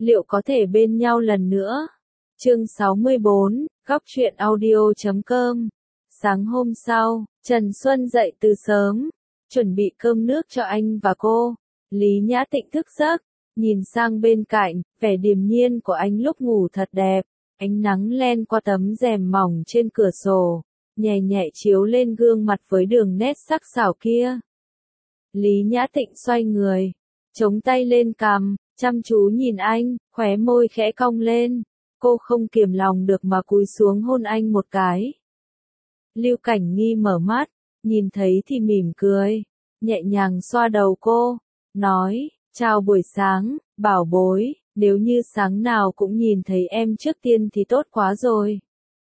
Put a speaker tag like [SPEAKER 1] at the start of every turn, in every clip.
[SPEAKER 1] liệu có thể bên nhau lần nữa? Chương 64, Góc truyện audio.com. Sáng hôm sau, Trần Xuân dậy từ sớm, chuẩn bị cơm nước cho anh và cô. Lý Nhã Tịnh thức giấc, nhìn sang bên cạnh, vẻ điềm nhiên của anh lúc ngủ thật đẹp. Ánh nắng len qua tấm rèm mỏng trên cửa sổ, nhẹ nhẹ chiếu lên gương mặt với đường nét sắc sảo kia. Lý Nhã Tịnh xoay người, chống tay lên cằm, chăm chú nhìn anh, khóe môi khẽ cong lên. Cô không kiềm lòng được mà cúi xuống hôn anh một cái. Lưu Cảnh Nghi mở mắt, nhìn thấy thì mỉm cười, nhẹ nhàng xoa đầu cô, nói, chào buổi sáng, bảo bối, nếu như sáng nào cũng nhìn thấy em trước tiên thì tốt quá rồi.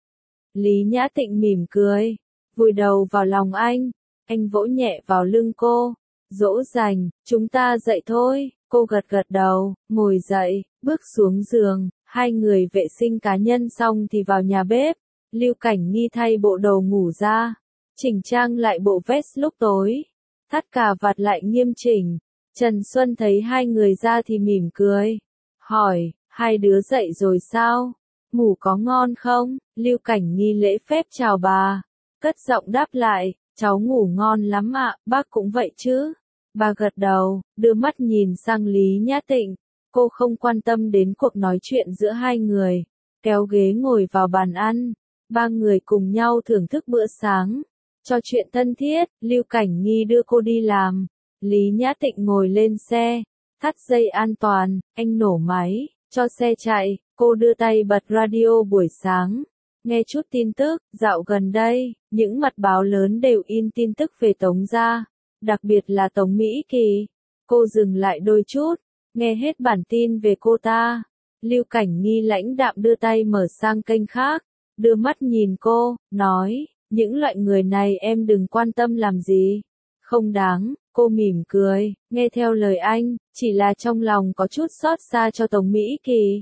[SPEAKER 1] Lý Nhã Tịnh mỉm cười, vùi đầu vào lòng anh vỗ nhẹ vào lưng cô, dỗ dành, chúng ta dậy thôi. Cô gật gật đầu, ngồi dậy, bước xuống giường, hai người vệ sinh cá nhân xong thì vào nhà bếp. Lưu Cảnh Nghi thay bộ đồ ngủ ra, chỉnh trang lại bộ vest lúc tối, thắt cà vạt lại nghiêm chỉnh. Trần Xuân thấy hai người ra thì mỉm cười, hỏi, hai đứa dậy rồi sao? Ngủ có ngon không? Lưu Cảnh Nghi lễ phép chào bà, cất giọng đáp lại, cháu ngủ ngon lắm ạ, bác cũng vậy chứ? Bà gật đầu, đưa mắt nhìn sang Lý Nhã Tịnh, cô không quan tâm đến cuộc nói chuyện giữa hai người, kéo ghế ngồi vào bàn ăn, ba người cùng nhau thưởng thức bữa sáng, trò chuyện thân thiết. Lưu Cảnh Nghi đưa cô đi làm, Lý Nhã Tịnh ngồi lên xe, thắt dây an toàn, anh nổ máy, cho xe chạy, cô đưa tay bật radio buổi sáng, nghe chút tin tức. Dạo gần đây, những mặt báo lớn đều in tin tức về Tống gia, đặc biệt là Tống Mỹ Kỳ. Cô dừng lại đôi chút, nghe hết bản tin về cô ta. Lưu Cảnh Nghi lãnh đạm đưa tay mở sang kênh khác, đưa mắt nhìn cô, nói, những loại người này em đừng quan tâm làm gì. Không đáng, cô mỉm cười, nghe theo lời anh, chỉ là trong lòng có chút xót xa cho Tống Mỹ Kỳ.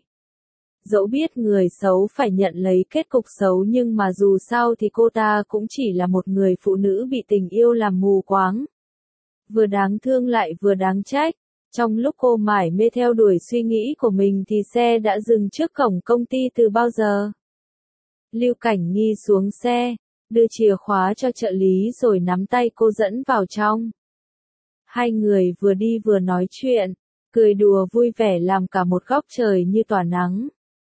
[SPEAKER 1] Dẫu biết người xấu phải nhận lấy kết cục xấu nhưng mà dù sao thì cô ta cũng chỉ là một người phụ nữ bị tình yêu làm mù quáng. Vừa đáng thương lại vừa đáng trách. Trong lúc cô mải mê theo đuổi suy nghĩ của mình thì xe đã dừng trước cổng công ty từ bao giờ. Lưu Cảnh Nghi xuống xe, đưa chìa khóa cho trợ lý rồi nắm tay cô dẫn vào trong. Hai người vừa đi vừa nói chuyện, cười đùa vui vẻ làm cả một góc trời như tỏa nắng.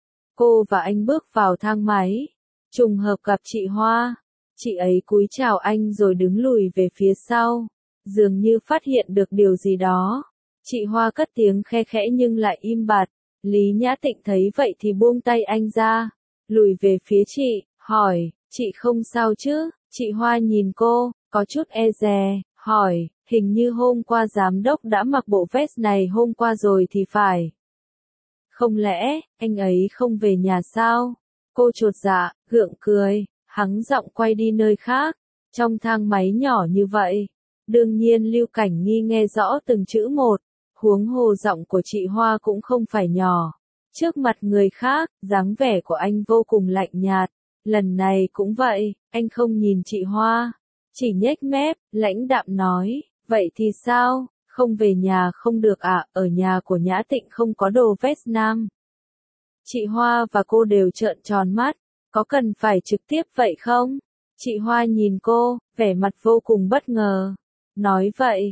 [SPEAKER 1] Cô và anh bước vào thang máy, trùng hợp gặp chị Hoa. Chị ấy cúi chào anh rồi đứng lùi về phía sau, dường như phát hiện được điều gì đó. Chị Hoa cất tiếng khe khẽ nhưng lại im bặt. Lý Nhã Tịnh thấy vậy thì buông tay anh ra, lùi về phía chị, hỏi, chị không sao chứ? Chị Hoa nhìn cô, có chút e dè, hỏi, hình như hôm qua giám đốc đã mặc bộ vest này hôm qua rồi thì phải. Không lẽ, anh ấy không về nhà sao? Cô chột dạ, gượng cười, hắng giọng quay đi nơi khác. Trong thang máy nhỏ như vậy, đương nhiên Lưu Cảnh Nghi nghe rõ từng chữ một, huống hồ giọng của chị Hoa cũng không phải nhỏ. Trước mặt người khác, dáng vẻ của anh vô cùng lạnh nhạt. Lần này cũng vậy, anh không nhìn chị Hoa, chỉ nhếch mép, lãnh đạm nói, vậy thì sao? Không về nhà không được ạ, ở nhà của Nhã Tịnh không có đồ vest nam. Chị Hoa và cô đều trợn tròn mắt, có cần phải trực tiếp vậy không? Chị Hoa nhìn cô, vẻ mặt vô cùng bất ngờ. Nói vậy,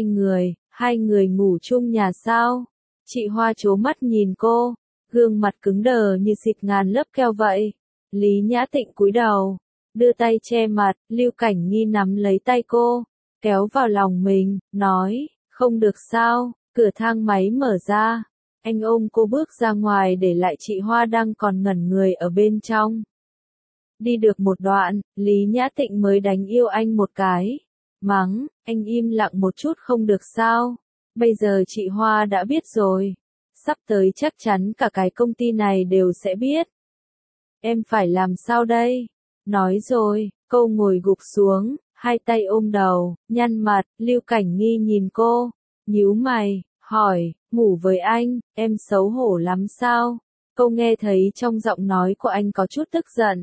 [SPEAKER 1] hai người ngủ chung nhà sao? Chị Hoa trố mắt nhìn cô, gương mặt cứng đờ như xịt ngàn lớp keo vậy. Lý Nhã Tịnh cúi đầu, đưa tay che mặt, Lưu Cảnh Nghi nắm lấy tay cô, kéo vào lòng mình, nói, không được sao? Cửa thang máy mở ra, anh ôm cô bước ra ngoài để lại chị Hoa đang còn ngẩn người ở bên trong. Đi được một đoạn, Lý Nhã Tịnh mới đánh yêu anh một cái, mắng, anh im lặng một chút không được sao? Bây giờ chị Hoa đã biết rồi, sắp tới chắc chắn cả cái công ty này đều sẽ biết. Em phải làm sao đây? Nói rồi, cô ngồi gục xuống, hai tay ôm đầu, nhăn mặt. Lưu Cảnh Nghi nhìn cô, nhíu mày, hỏi, ngủ với anh, em xấu hổ lắm sao? Cô nghe thấy trong giọng nói của anh có chút tức giận.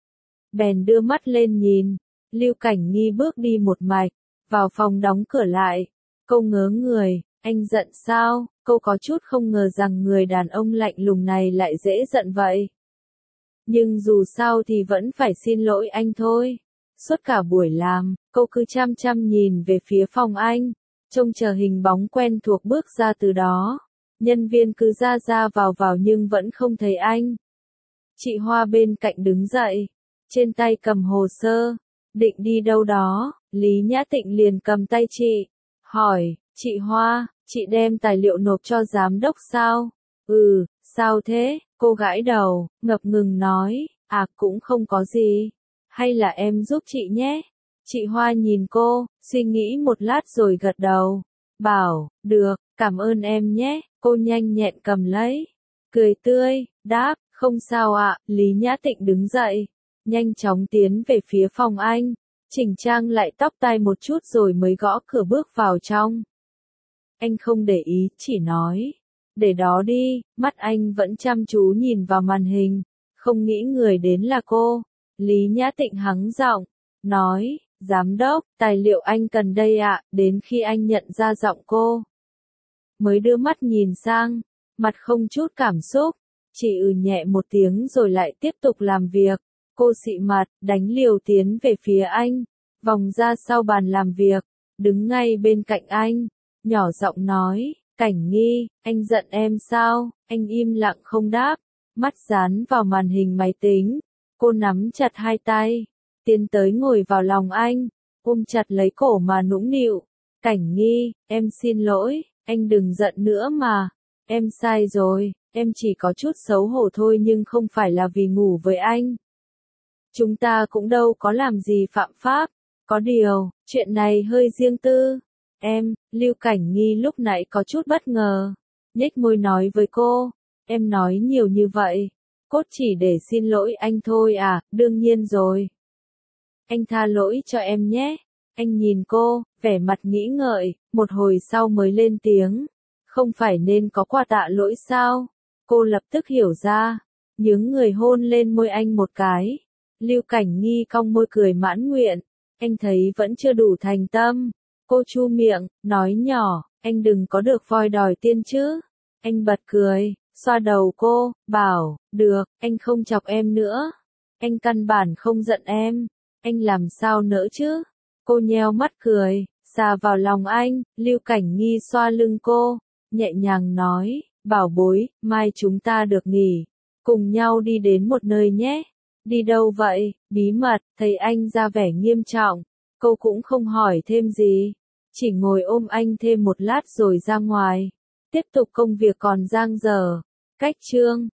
[SPEAKER 1] Bèn đưa mắt lên nhìn, Lưu Cảnh Nghi bước đi một mạch, vào phòng đóng cửa lại. Cô ngớ người, anh giận sao? Cô có chút không ngờ rằng người đàn ông lạnh lùng này lại dễ giận vậy. Nhưng dù sao thì vẫn phải xin lỗi anh thôi. Suốt cả buổi làm, cô cứ chăm chăm nhìn về phía phòng anh, trông chờ hình bóng quen thuộc bước ra từ đó. Nhân viên cứ ra ra vào vào nhưng vẫn không thấy anh. Chị Hoa bên cạnh đứng dậy, trên tay cầm hồ sơ, định đi đâu đó, Lý Nhã Tịnh liền cầm tay chị, hỏi, chị Hoa, chị đem tài liệu nộp cho giám đốc sao? Ừ, sao thế? Cô gãi đầu, ngập ngừng nói, cũng không có gì. Hay là em giúp chị nhé? Chị Hoa nhìn cô, suy nghĩ một lát rồi gật đầu. Bảo, được, cảm ơn em nhé. Cô nhanh nhẹn cầm lấy. Cười tươi, đáp, không sao ạ. Lý Nhã Tịnh đứng dậy, nhanh chóng tiến về phía phòng anh. Chỉnh trang lại tóc tai một chút rồi mới gõ cửa bước vào trong. Anh không để ý, chỉ nói. Để đó đi, mắt anh vẫn chăm chú nhìn vào màn hình. Không nghĩ người đến là cô. Lý Nhã Tịnh hắng giọng, nói, giám đốc, tài liệu anh cần đây ạ. Đến khi anh nhận ra giọng cô, mới đưa mắt nhìn sang, mặt không chút cảm xúc, chỉ nhẹ một tiếng rồi lại tiếp tục làm việc. Cô xị mặt, đánh liều tiến về phía anh, vòng ra sau bàn làm việc, đứng ngay bên cạnh anh, nhỏ giọng nói, Cảnh Nghi, anh giận em sao? Anh im lặng không đáp, mắt dán vào màn hình máy tính. Cô nắm chặt hai tay, tiến tới ngồi vào lòng anh, ôm chặt lấy cổ mà nũng nịu. Cảnh Nghi, em xin lỗi, anh đừng giận nữa mà. Em sai rồi, em chỉ có chút xấu hổ thôi nhưng không phải là vì ngủ với anh. Chúng ta cũng đâu có làm gì phạm pháp. Có điều, chuyện này hơi riêng tư. Lưu Cảnh Nghi lúc nãy có chút bất ngờ. Nhếch môi nói với cô, em nói nhiều như vậy. Cốt chỉ để xin lỗi anh thôi à, đương nhiên rồi. Anh tha lỗi cho em nhé. Anh nhìn cô, vẻ mặt nghĩ ngợi, một hồi sau mới lên tiếng. Không phải nên có quà tạ lỗi sao? Cô lập tức hiểu ra, nhướng người hôn lên môi anh một cái. Lưu Cảnh Nghi cong môi cười mãn nguyện. Anh thấy vẫn chưa đủ thành tâm. Cô chu miệng, nói nhỏ, anh đừng có được voi đòi tiên chứ. Anh bật cười, xoa đầu cô, bảo, được, anh không chọc em nữa. Anh căn bản không giận em. Anh làm sao nỡ chứ? Cô nheo mắt cười, xà vào lòng anh. Lưu Cảnh Nghi xoa lưng cô, nhẹ nhàng nói, bảo bối, mai chúng ta được nghỉ. Cùng nhau đi đến một nơi nhé. Đi đâu vậy? Bí mật. Thấy anh ra vẻ nghiêm trọng, cô cũng không hỏi thêm gì, chỉ ngồi ôm anh thêm một lát rồi ra ngoài, tiếp tục công việc còn dang dở. Cách chương